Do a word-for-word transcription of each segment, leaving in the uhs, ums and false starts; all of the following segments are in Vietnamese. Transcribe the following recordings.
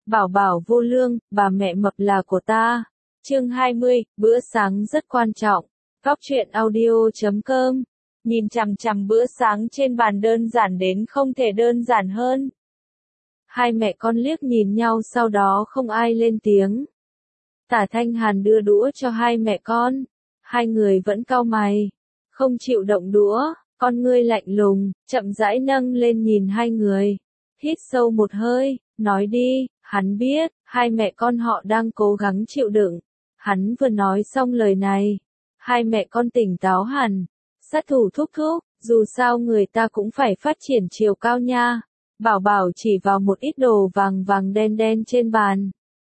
Bảo bảo vô lương, bà mẹ mập là của ta. Chương hai mươi, bữa sáng rất quan trọng. Góc truyện audio chấm com. Nhìn chằm chằm bữa sáng trên bàn đơn giản đến không thể đơn giản hơn. Hai mẹ con liếc nhìn nhau sau đó không ai lên tiếng. Tả Thanh Hàn đưa đũa cho hai mẹ con. Hai người vẫn cau mày. Không chịu động đũa, con ngươi lạnh lùng, chậm rãi nâng lên nhìn hai người. Hít sâu một hơi, nói đi, hắn biết, hai mẹ con họ đang cố gắng chịu đựng. Hắn vừa nói xong lời này. Hai mẹ con tỉnh táo hẳn. Sát thủ thúc thúc, dù sao người ta cũng phải phát triển chiều cao nha. Bảo bảo chỉ vào một ít đồ vàng vàng đen đen trên bàn.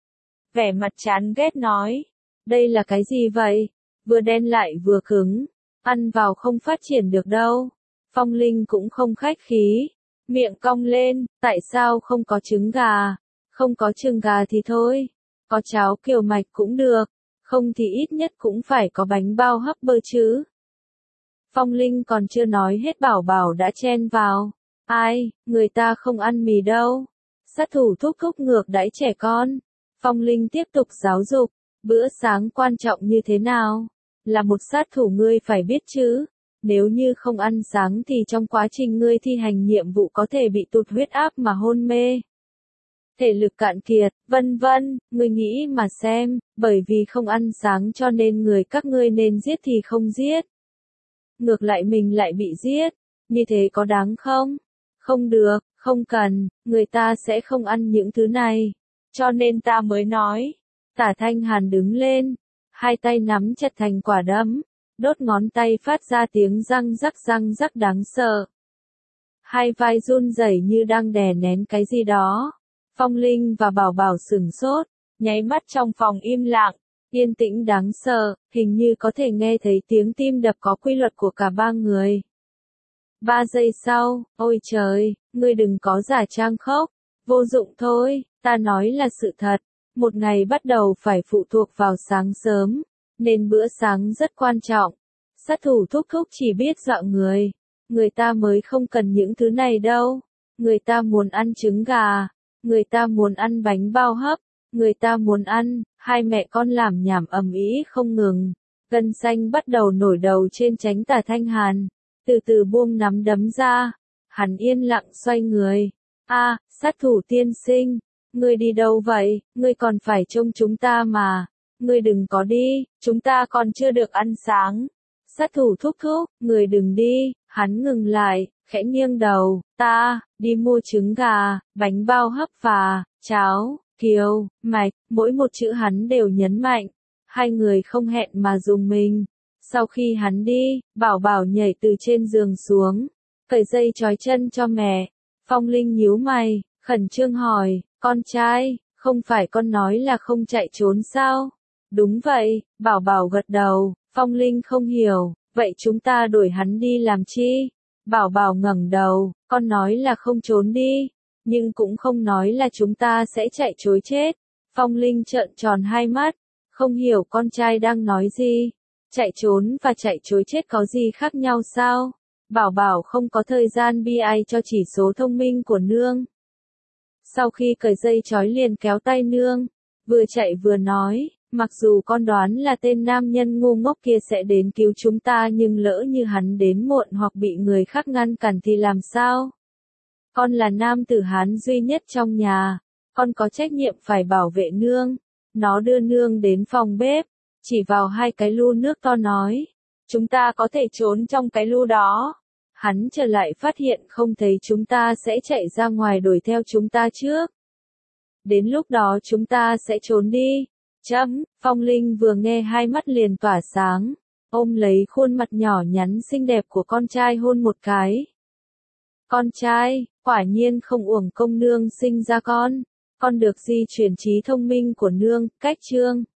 Vẻ mặt chán ghét nói. Đây là cái gì vậy? Vừa đen lại vừa cứng. Ăn vào không phát triển được đâu. Phong Linh cũng không khách khí. Miệng cong lên, tại sao không có trứng gà? Không có trứng gà thì thôi. Có cháo kiều mạch cũng được. Không thì ít nhất cũng phải có bánh bao hấp bơ chứ. Phong Linh còn chưa nói hết bảo bảo đã chen vào. Ai, người ta không ăn mì đâu. Sát thủ thúc thúc ngược đãi trẻ con. Phong Linh tiếp tục giáo dục. Bữa sáng quan trọng như thế nào? Là một sát thủ ngươi phải biết chứ. Nếu như không ăn sáng thì trong quá trình ngươi thi hành nhiệm vụ có thể bị tụt huyết áp mà hôn mê. Thể lực cạn kiệt, vân vân, ngươi nghĩ mà xem, bởi vì không ăn sáng cho nên người các ngươi nên giết thì không giết. Ngược lại mình lại bị giết, như thế có đáng không? Không được, không cần, người ta sẽ không ăn những thứ này. Cho nên ta mới nói. Tả Thanh Hàn đứng lên, hai tay nắm chặt thành quả đấm, đốt ngón tay phát ra tiếng răng rắc răng rắc đáng sợ. Hai vai run rẩy như đang đè nén cái gì đó. Phong Linh và Bảo Bảo sửng sốt, nháy mắt trong phòng im lặng, yên tĩnh đáng sợ, hình như có thể nghe thấy tiếng tim đập có quy luật của cả ba người. Ba giây sau, ôi trời, ngươi đừng có giả trang khóc, vô dụng thôi, ta nói là sự thật. Một ngày bắt đầu phải phụ thuộc vào sáng sớm, nên bữa sáng rất quan trọng. Sát thủ thúc thúc chỉ biết dọa người, người ta mới không cần những thứ này đâu. Người ta muốn ăn trứng gà, người ta muốn ăn bánh bao hấp, người ta muốn ăn. Hai mẹ con làm nhảm ầm ĩ không ngừng. Gân xanh bắt đầu nổi đầu trên trán Tả Thanh Hàn, từ từ buông nắm đấm ra. Hắn yên lặng xoay người. A, sát thủ tiên sinh. Ngươi đi đâu vậy, ngươi còn phải trông chúng ta mà. Ngươi đừng có đi, chúng ta còn chưa được ăn sáng. Sát thủ thúc thúc, ngươi đừng đi. Hắn ngừng lại, khẽ nghiêng đầu. Ta, đi mua trứng gà, bánh bao hấp và, cháo, kiều, mạch, mỗi một chữ hắn đều nhấn mạnh. Hai người không hẹn mà dùng mình. Sau khi hắn đi, Bảo Bảo nhảy từ trên giường xuống, cởi dây trói chân cho mẹ. Phong Linh nhíu mày, khẩn trương hỏi. Con trai, không phải con nói là không chạy trốn sao? Đúng vậy, Bảo Bảo gật đầu. Phong Linh không hiểu, vậy chúng ta đuổi hắn đi làm chi? Bảo Bảo ngẩng đầu, con nói là không trốn đi, nhưng cũng không nói là chúng ta sẽ chạy trối chết. Phong Linh trợn tròn hai mắt, không hiểu con trai đang nói gì. Chạy trốn và chạy trối chết có gì khác nhau sao? Bảo Bảo không có thời gian bi ai cho chỉ số thông minh của nương. Sau khi cởi dây trói liền kéo tay nương, vừa chạy vừa nói, mặc dù con đoán là tên nam nhân ngu ngốc kia sẽ đến cứu chúng ta nhưng lỡ như hắn đến muộn hoặc bị người khác ngăn cản thì làm sao? Con là nam tử Hán duy nhất trong nhà, con có trách nhiệm phải bảo vệ nương. Nó đưa nương đến phòng bếp, chỉ vào hai cái lu nước to nói, chúng ta có thể trốn trong cái lu đó. Hắn trở lại phát hiện không thấy chúng ta sẽ chạy ra ngoài đuổi theo chúng ta trước. Đến lúc đó chúng ta sẽ trốn đi. Chấm, Phong Linh vừa nghe hai mắt liền tỏa sáng, ôm lấy khuôn mặt nhỏ nhắn xinh đẹp của con trai hôn một cái. Con trai, quả nhiên không uổng công nương sinh ra con. Con được di chuyển trí thông minh của nương, cách chương.